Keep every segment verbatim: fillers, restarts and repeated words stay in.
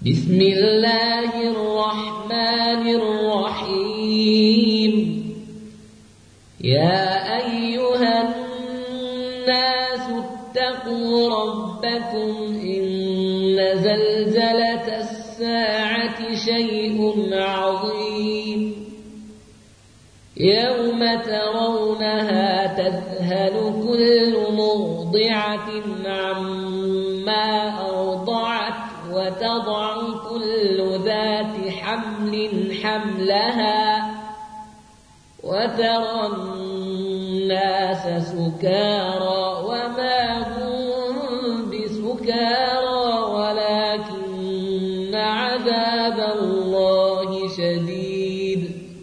بسم الله الرحمن الرحيم. يا أيها الناس اتقوا ربكم إن زلزلة الساعة شيء عظيم يوم ترونها تذهل كل مرضعة عما أرضعت وتضع كل ذات حمل حملها وترى الناس سكارى وما هم بسكارى ولكن عذاب الله شديد.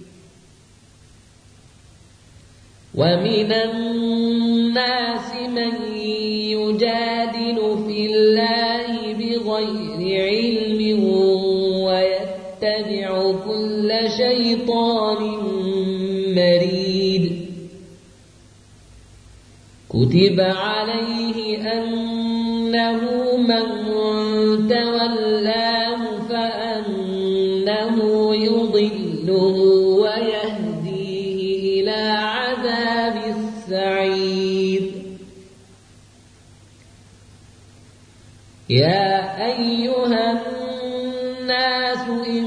ومن الناس من يجادل في الله بغير علم ويتبع كل شيطان مريد. كتب عليه أنه من تولاه فأنه يضله ويهديه إلى عذاب السعير. يا أيها الناس إن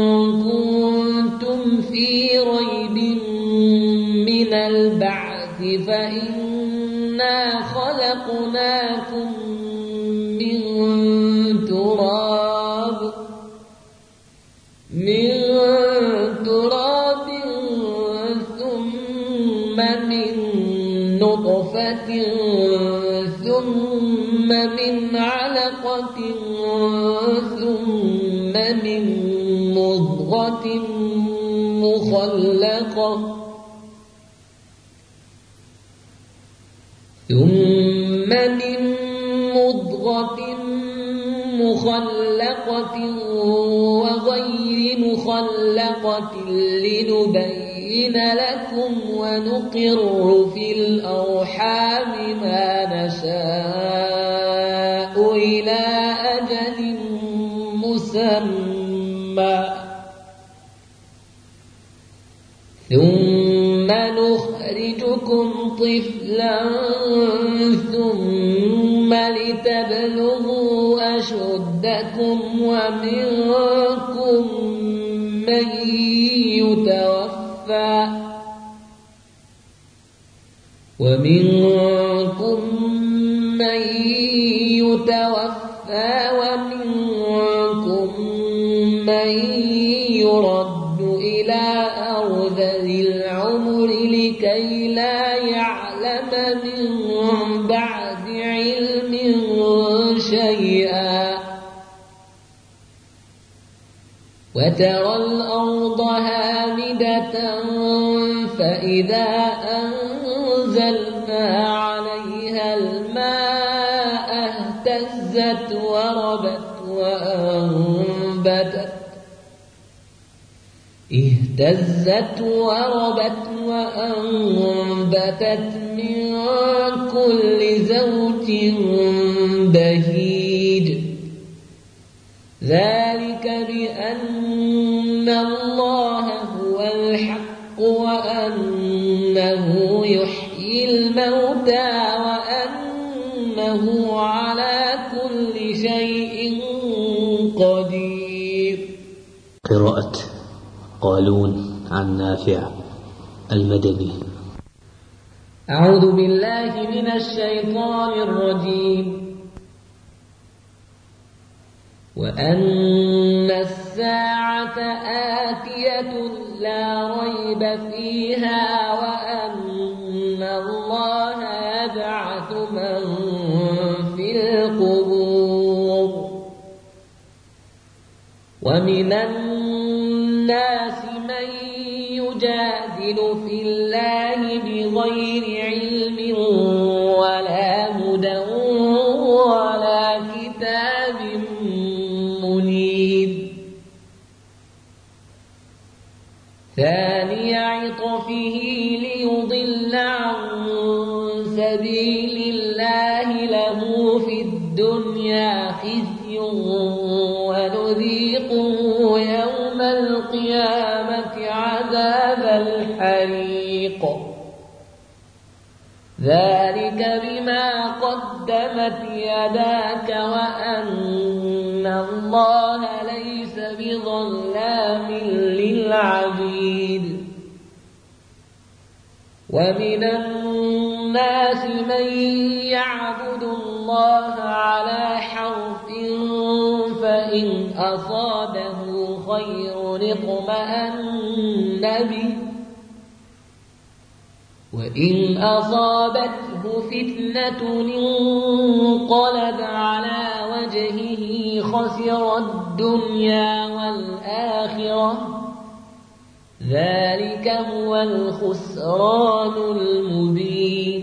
كنتم في ريب من البعث فإنا خلقناكم من تراب من تراب ثم من نطفة ثم من علقة ثم من مضغة مخلقة ثم من مضغة مخلقة وغير مخلقة لنبين لكم ونقر في الأرحام ما نشاء إلى أجل مسمى ثم نخرجكم طفلا ثم لتبلغوا أشدكم ومنكم من يتوفى ومنكم من يتوفى ومنكم من يرد إلى أرذل العمر لكي لا يعلم من بعد علم شيئا. وترى الأرض هامدة فإذا أنزلنا عليها الماء اهتزت وربت وأنبتت اهتزت وربت وأنبتت من كل زوج بهيج. ذلك بأن الله هو الحق وأنه يحيي الموتى وأنه على كل شيء قدير. قراءة قالون عن نافع المدني. أعوذ بالله من الشيطان الرجيم. وأن الساعة آتية لا ريب فيها وأن الله يبعث من في القبور. ومن الناس من يجادل في الله بغير علم ولا هدى ولا كتاب منير. ثاني عطفه ليضل عن سبيل الله له في الدنيا خزي خزي ونذيقه يوم القيامة عذاب الحريق ذلك بما قدمت يداك وأن الله ليس بظلام للعبيد ومن الناس من يعبد الله على حرف فإن أصابه خير اطمأن به وإن أصابته فتنة انقلب على وجهه خسر الدنيا والآخرة ذلك هو الخسران المبين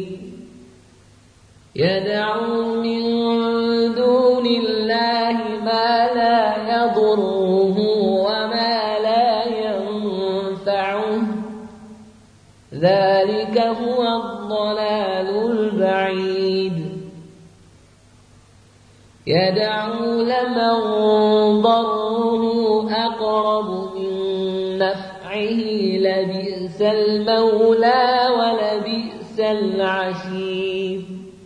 يدعو من دون الله ما لا يضره وما لا ينفعه ذلك هو الضلال البعيد يدعو لمن ضره أقرب من نفعه لبئس المولى ولبئس العشير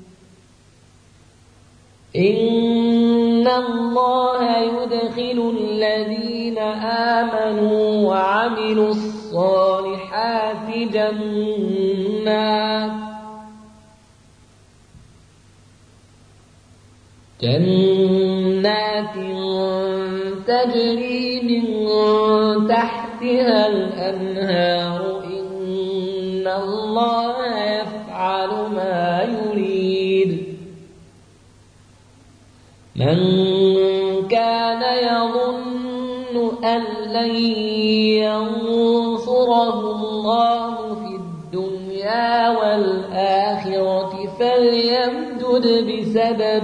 إن الله يدخل الذين آمنوا وعملوا الصالحات جنات جنات تجري من تحتها الأنهار إن الله يفعل ما يريد من كان يظن أن لن ينصره الله في الدنيا والآخرة فليمدد بسبب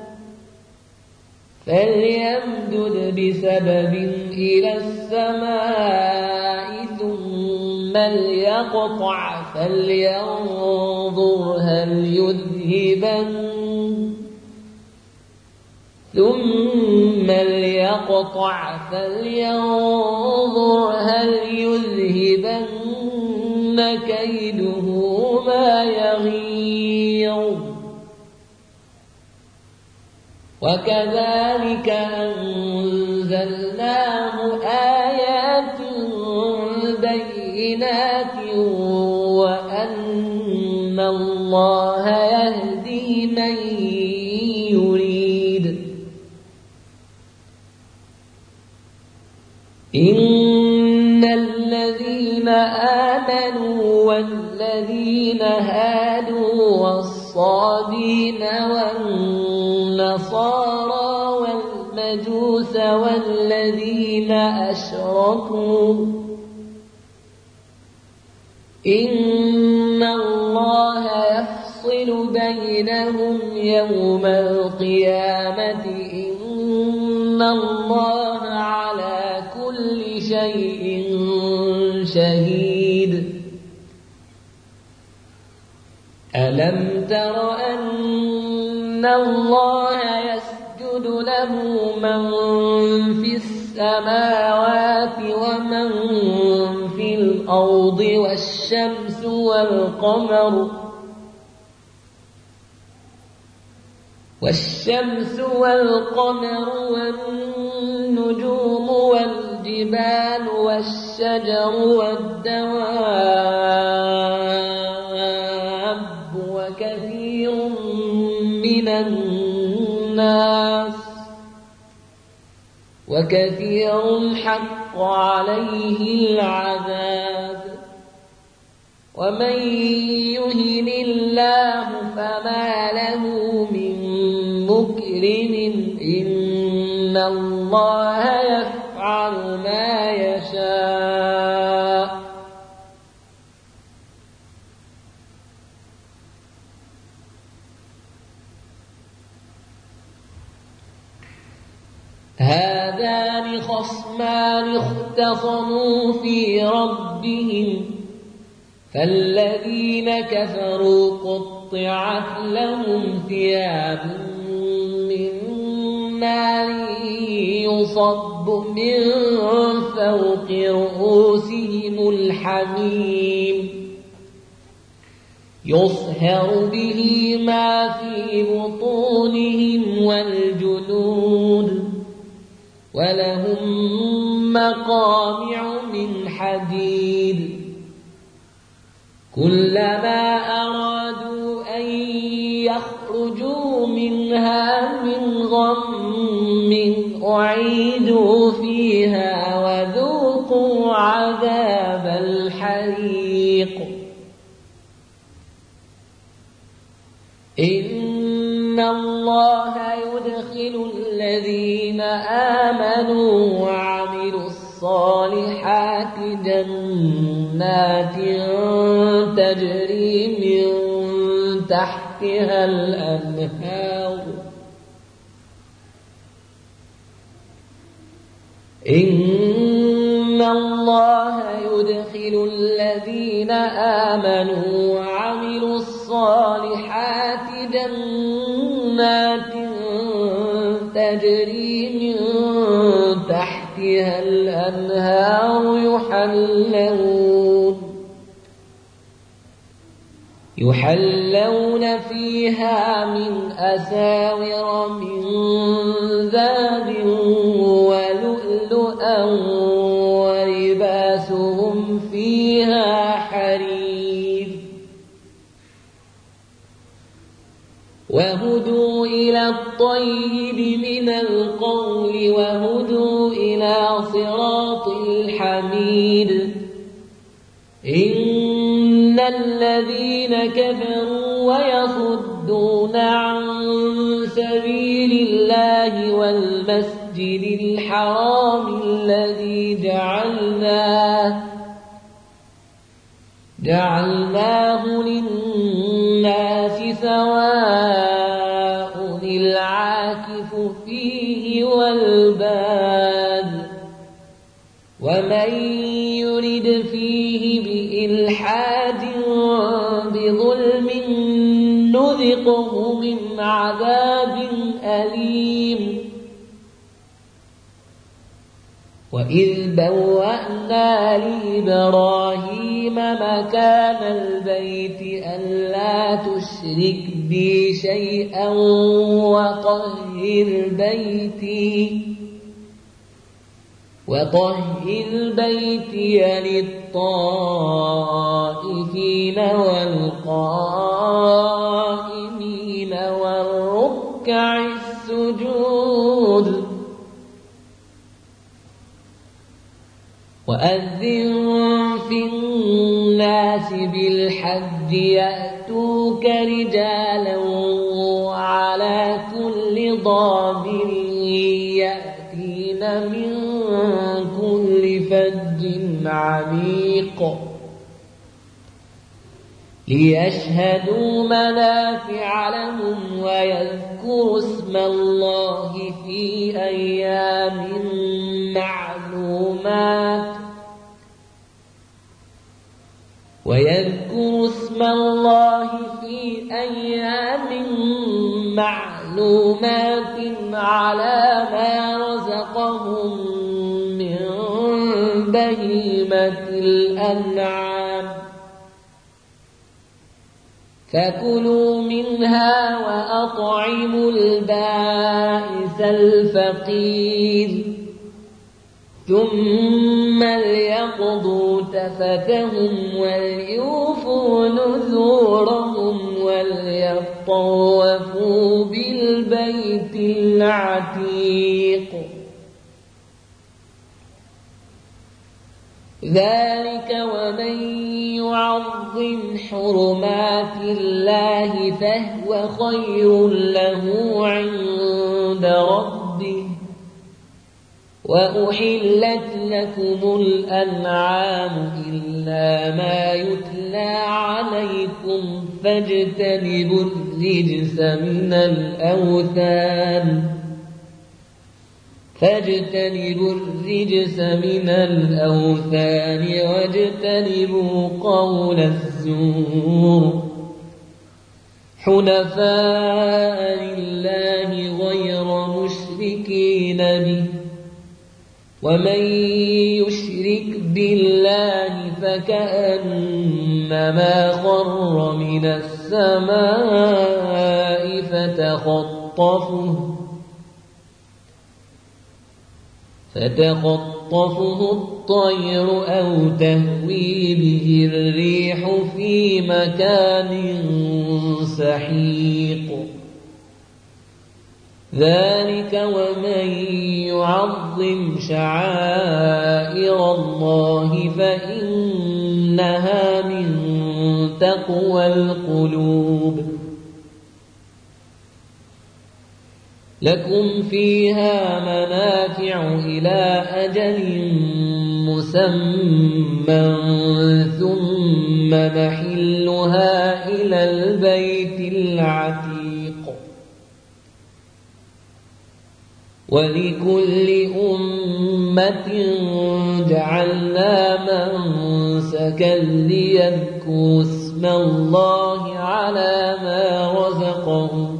فليمدد بسبب إلى السماء ثم ليقطع فلينظر هل يذهبن ثم ليقطع فلينظر هل يذهبن كيده ما يغيظ وكذلك أنزلناه آيات بينات وأن الله يهدي من يريد إن الذين آمنوا والذين هادوا والصابين والنصارى والمجوس والذين أشركوا إن الله يفصل بينهم يوم القيامة إن الله على كل شيء شهيد ألم تر أن الله يسجد له من في السماوات ومن في الأرض والشمس والقمر والشمس والقمر والنجوم والجبال والشجر والدواب وكثير من الناس وكثير حق عليه العذاب ومن يهن الله فما له من مكرم إن الله يفعل ما يشاء هذان خصمان اختصموا في ربهم فالذين كفروا قطعت لهم ثياب من نار يصب من فوق رؤوسهم الحميم يصهر به ما في بطونهم والجلود ولهم مقامع من حديد كلما أرادوا أن يخرجوا منها من غم أعيدوا فيها وذوقوا عذاب الحريق إن الله يدخل الذين آمنوا وعملوا الصالحات جنات تجري من تحتها الأنهار إن الله يدخل الذين آمنوا وعملوا الصالحات جنات تجري من تحتها الأنهار يحلون يحلون فيها من أساور من ذهب ولؤلؤا ولباسهم فيها حرير وهدوا إلى الطيب من القول وهدوا إلى صراط الحميد إن الذين كفروا ويصدون عن سبيل الله والمسجد الحرام الذي جعلناه جعلناه للناس سواء العاكف فيه والباد ومن يرد فيه بإلحاد بظلم نذقه من عذاب أليم وإذ بوأنا لإبراهيم مكان البيت ألا تشرك بي شيئا وطهر بيتي وطهر بيتي للطائفين والقائمين والركع السجود وأذن في الناس بالحج يأتوك رجالا وعلى كل ضامر يأتين من كل فج عميق ليشهدوا منافع لهم ويذكروا اسم الله في أيام معلومات ويذكروا اسم الله في أيام معلومات على ما رزقهم من بهيمة الأنعام فكلوا منها وأطعموا البائس الفقير ثم ليقضوا تفتهم وليوفوا نذورهم وليطوفوا بالبيت العتيق ذلك ومن يعظم حرمات الله فهو خير له عند ربه وأحلت لكم الأنعام إلا ما يتلى عليكم فاجتنبوا الرجس من الأوثان فاجتنبوا الرجس من الأوثان واجتنبوا قول الزور حنفاء لله غير مشركين المشركين به ومن يشرك بالله فكأنما خر من السماء فتخطفه فتخطفه الطير أو تهوي به الريح في مكان سحيق ذلك ومن يعظم شعائر الله فإنها من تقوى القلوب لكم فيها منافع إلى أجل مسمى ثم محلها إلى البيت العتيق ولكل أمة جعلنا منسكا ليذكروا اسم الله على ما رزقهم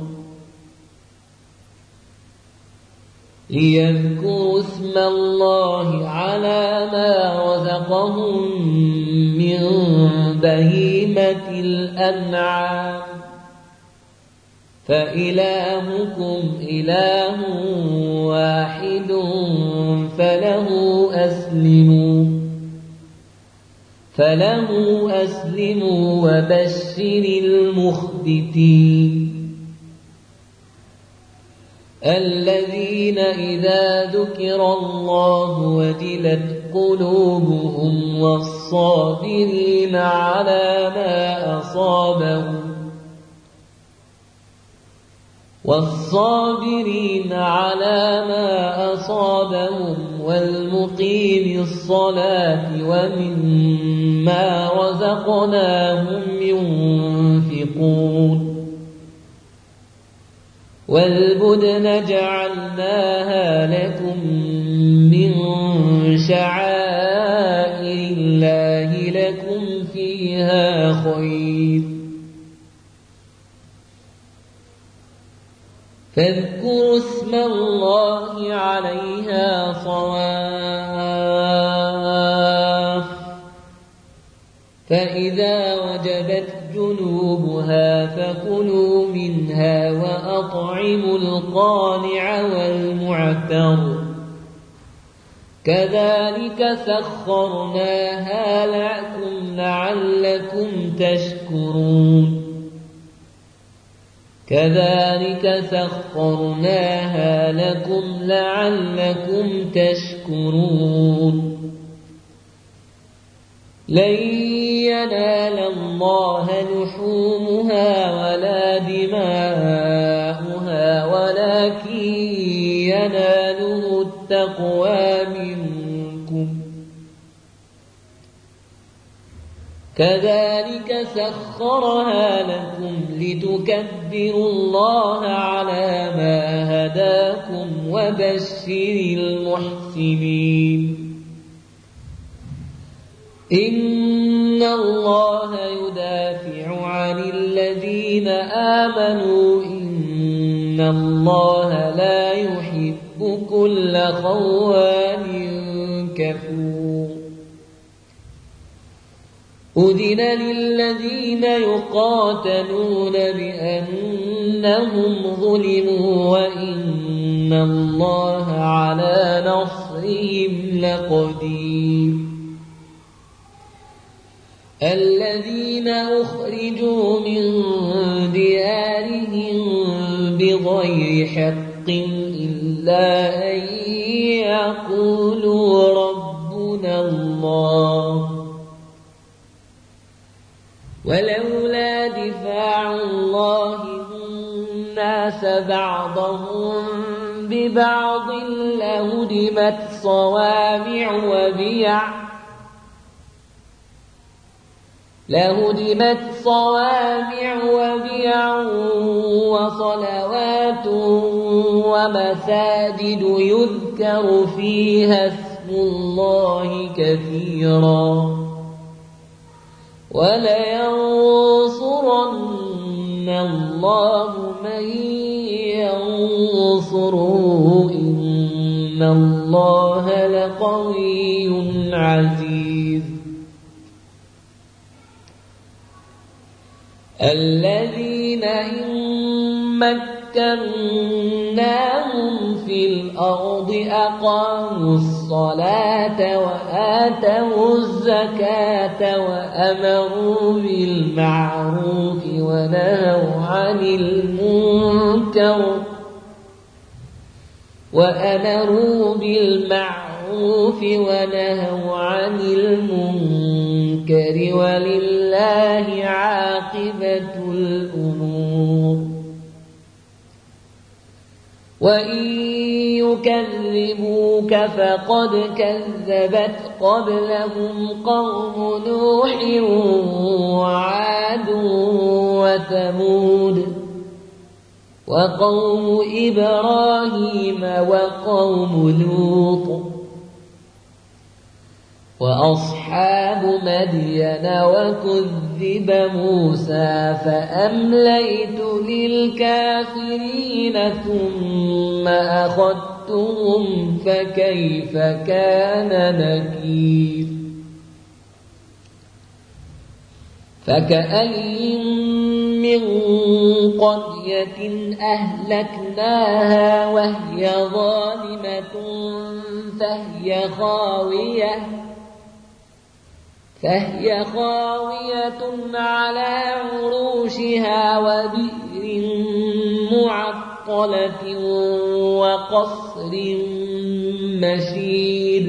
ليذكروا اسم الله على ما رزقهم من بهيمة الأنعام فإلهكم إله واحد فله أسلموا فله أسلموا وبشر المخبتين الذين إذا ذكر الله وجلت قلوبهم والصابرين على ما أصابهم والصابرين على ما أصابهم والمقيم الصلاة ومما رزقناهم ينفقون والبدن جعلناها لكم من شعائر الله لكم فيها خير فاذكروا اسم الله عليها صواف فإذا وجبت جنوبها فكلوا منها وأطعموا القانع والمعتر كذلك سخرناها لكم لعلكم تشكرون كذلك سخرناها لكم لعلكم تشكرون لن ينال الله لحومها ولا دماؤها ولكن يناله التقوى منكم كذلك سخرها لكم لتكبروا الله على ما هداكم وبشر المحسنين إن الله يدافع عن الذين آمنوا إن الله لا يحب كل خوان كفور أذن للذين يقاتلون بأنهم ظلموا وإن الله على نصرهم لقدير الذين أخرجوا من ديارهم بغير حق إلا أن يقولوا ربنا الله ولولا دفاع الله الناس بعضهم ببعض لهدمت صوامع وبيع لهدمت صوامع وبيع وصلوات ومساجد يذكر فيها اسم الله كثيرا ولينصرن الله من ينصروه إن الله لقوي عزيز الذين إن مكناهم في الأرض أقاموا الصلاة وآتوا الزكاة وأمروا بالمعروف ونهوا عن المنكر وأمروا بالمعروف ونهوا عن المنكر ولله عاقبة الأمور وإن يكذبوك فقد كذبت قبلهم قوم نوح وعاد وثمود وقوم إبراهيم وقوم لوط وأصحاب مدين وكذب موسى فأمليت للكافرين ثم أخذتهم فكيف كان نكير فكأين من قرية أهلكناها وهي ظالمة فهي خاوية فهي خاوية على عروشها وبئر معطلة وقصر مشيد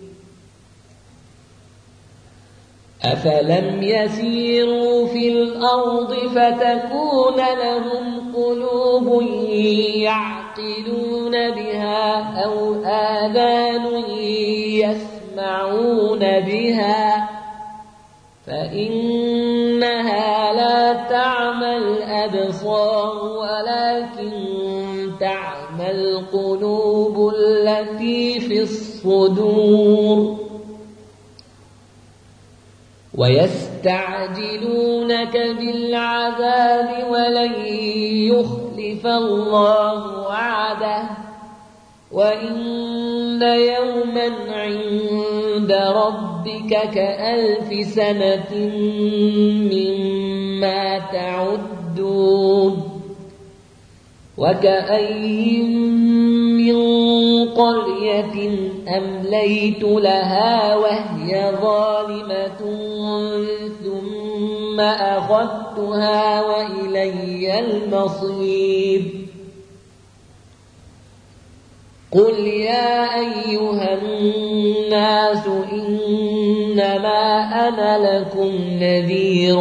أفلم يسيروا في الأرض فتكون لهم قلوب يعقلون بها أو آذان يسمعون بها فإنها لا تعمى الأبصار ولكن تعمى القلوب التي في الصدور ويستعجلونك بالعذاب ولن يخلف الله وعده وإن يوما عند ربك كألف سنة مما تعدون وكأين من قرية أمليت لها وهي ظالمة ثم أخذتها وإلي المصير قل يا أيها الناس إنما أنا لكم نذير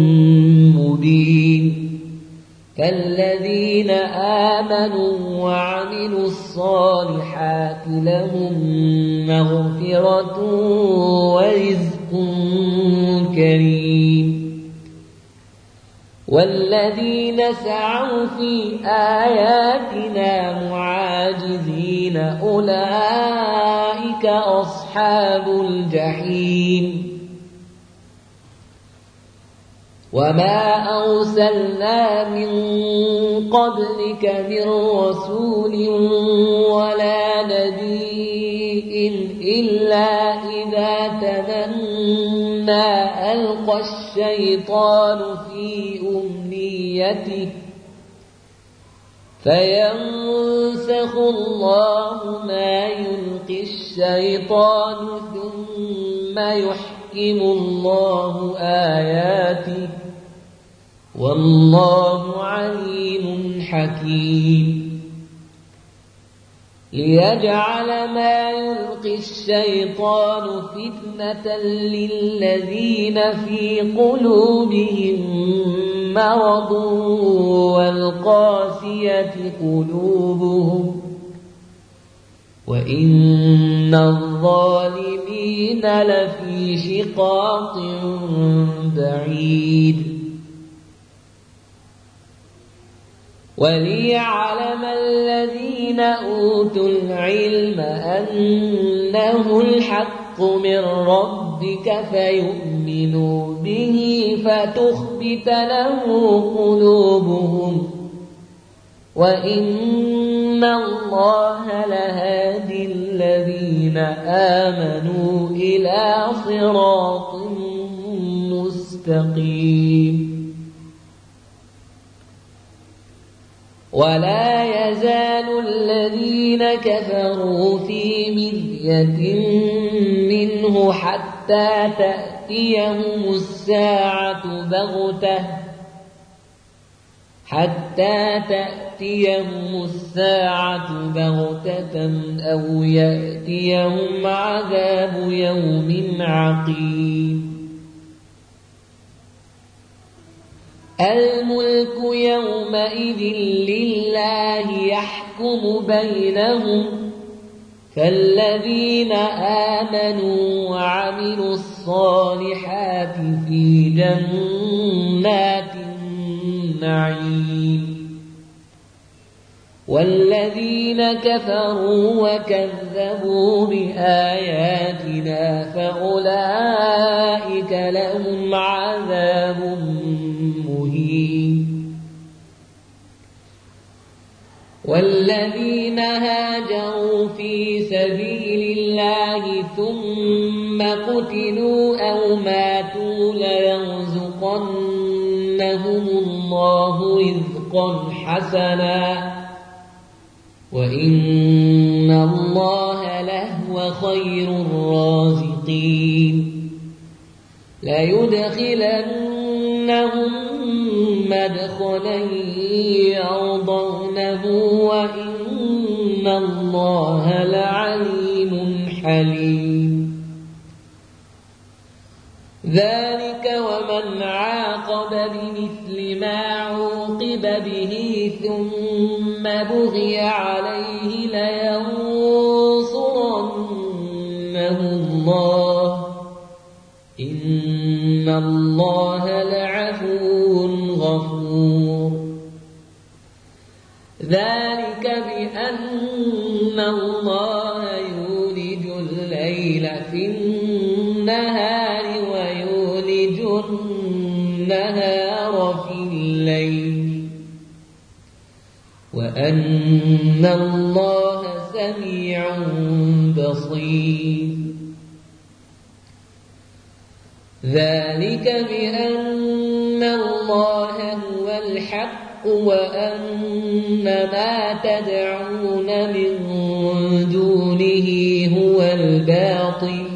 مبين فالذين آمنوا وعملوا الصالحات لهم مغفرة ورزق كريم والذين سعوا في آياتنا معاجزين أولئك أصحاب الجحيم وما أرسلنا من قبلك من رسول ولا نبي إلا إذا تمنى ألقى الشيطان في أمنيته فينسخ الله ما يلقي الشيطان ثم يحكم الله آياته والله عليم حكيم ليجعل ما يلقي الشيطان فتنة للذين في قلوبهم مرض والقاسية قلوبهم وإن الظالمين لفي شقاق بعيد وليعلم الذين أوتوا العلم أنه الحق من ربك فيؤمنوا به فتخبت له قلوبهم وإن الله لهادي الذين آمنوا إلى صراط مستقيم. ولا يزال الذين كفروا في مرية منه حتى تأتيهم الساعة بغتة حتى تأتيهم الساعة بغتة أو يأتيهم عذاب يوم عقيم. الملك يومئذ لله يحكم بينهم، فالذين آمنوا وعملوا الصالحات في جنات النعيم، والذين كفروا وكذبوا بآياتنا فأولئك لهم عذاب مهين. والذين هاجروا في سبيل الله ثم قتلوا أو ماتوا ليرزقنهم الله رزقا حسنا وإن الله لهو خير الرازقين. ليدخلنهم مدخلا يرضونه وإن الله لعليم حليم. ذلك ومن عاقب بمثل ما عوقب به ثم بغي عليه لينصرنه الله إن الله لعفو غفور. ذلك بأن الله يولج الليل في النهار ويولج النهار في الليل وأن الله سميع بصير. ذلك بأن الله هو الحق وأن ما تدعون من دونه هو الباطل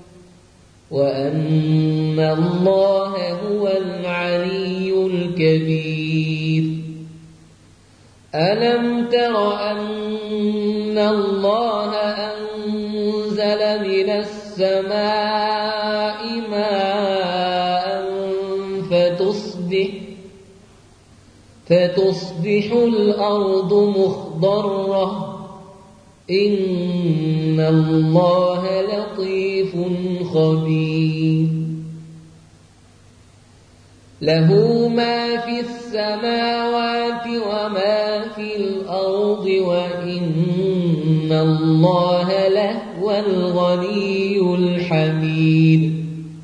وأن الله هو العلي الكبير. ألم تر أن الله أنزل من السماء ماء فتصبح فتصبح الأرض مخضرة إن الله لطيف خبير. له ما في السماوات وما في الأرض وإن الله لهو الغني الحميد.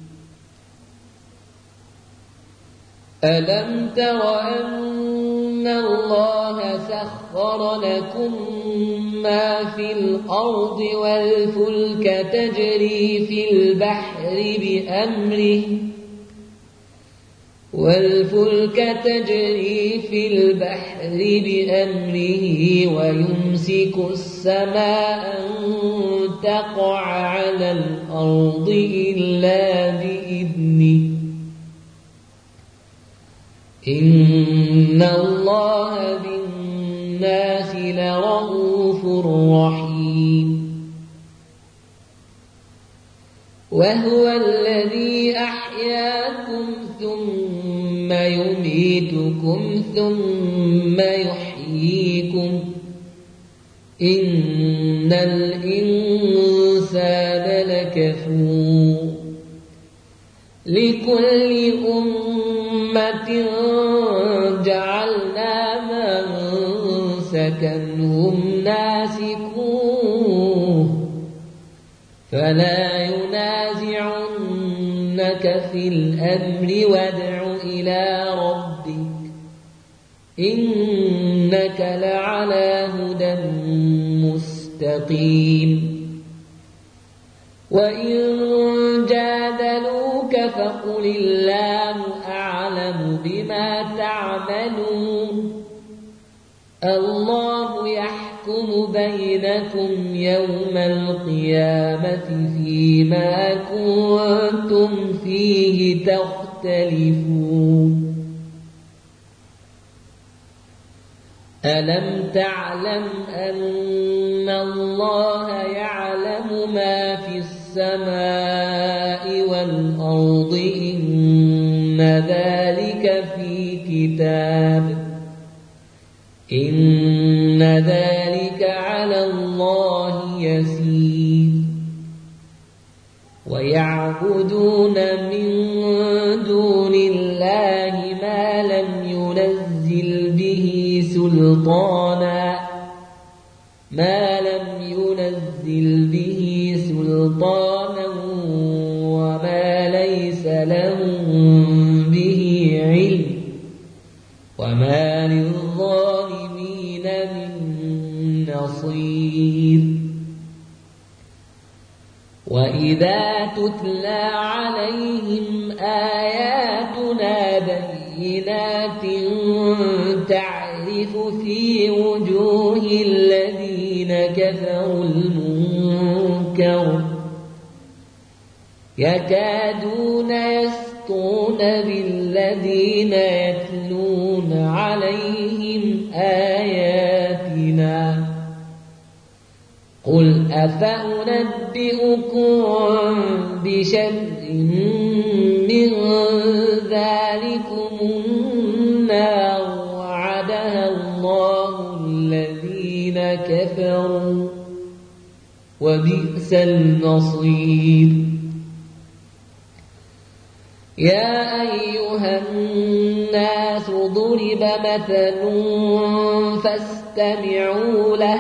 ألم تر أن الله سخر لكم ما في الأرض والفلك تجري في البحر بأمره والفلك تجري في البحر بأمره ويمسك السماء أن تقع على الأرض إلا بإذنه إن الله بالناس لرؤوف رحيم. وهو الذي أحياكم ثم يميتكم ثم يحييكم إن الإنسان لكفور. لكل أمة جعلنا منسكا هم ناسكوه فلا ينازعنك في الأمر وادع إلى ربك إنك إنك لعلى هدى مستقيم وإن جادلوك فقل الله أعلم بما تعملون الله يحكم بينكم يوم القيامة فيما كنتم فيه تختلفون ألم تعلم أن الله يعلم ما في السماء والأرض إن ذلك في كتاب إن ذلك على الله يسير ويعبدون من دون الله ما لم ينزل به سلطانا ما لم ينزل به سلطانا وما ليس لهم به علم وما للظالمين من نصير وإذا تتلى عليهم آياتنا بينات تعرف في وجوه الذين كفروا المنكر يكادون يسطون بالذين يتلون عليهم آياتنا قل أفأنبئكم بشر من ذلكم النار وعدها الله الذين كفروا وبئس المصير يا أيها الناس ضرب مثل فاستمعوا له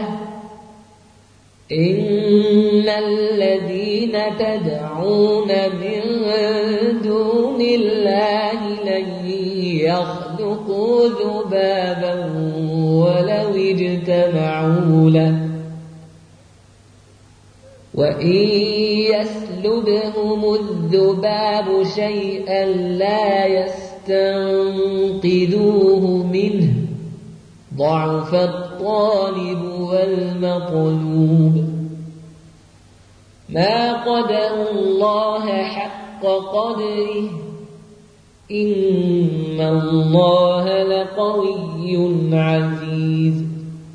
إن الذين تدعون من دون الله لن يخلقوا ذبابا ولو اجتمعوا له وإن يسلبهم الذباب شيئا لا يستنقذوه منه ضعف الطالب والمطلوب ما قدروا الله حق قدره إن الله لقوي عزيز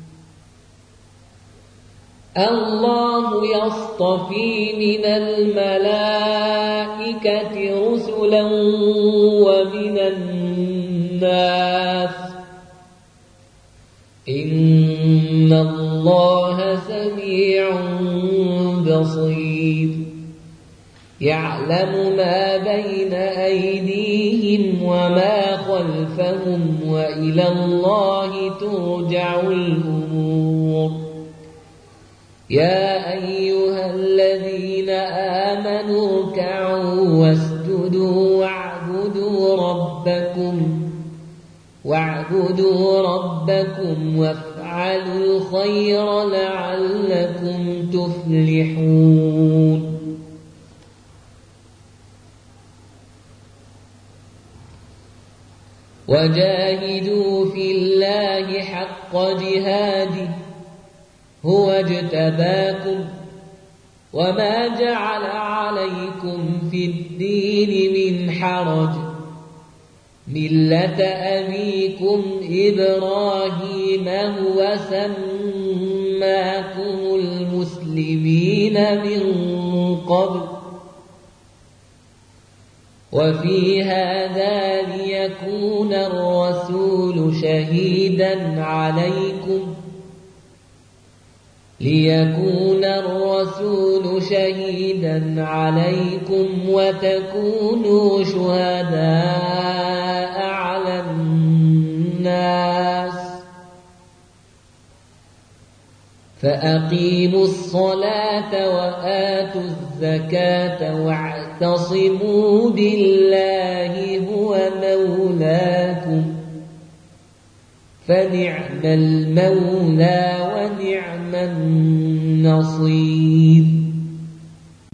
الله يصطفي من الملائكة رسلا ومن الناس إن الله سميع بصير يعلم ما بين أيديهم وما خلفهم وإلى الله ترجع الأمور يا أيها الذين آمنوا اركعوا واسجدوا واعبدوا ربكم واعبدوا ربكم وافعلوا الخير لعلكم تفلحون وجاهدوا في الله حق جهاده هو اجتباكم وما جعل عليكم في الدين من حرج ملة أبيكم إبراهيم هو سماكم المسلمين من قبل وفي هذا ليكون الرسول شهيدا عليكم ليكون الرسول شهيدا عليكم وتكونوا شهداء على الناس فأقيموا الصلاة وآتوا الزكاة واعتصموا بالله هو مولاكم فنعم المولى ونعم النصير.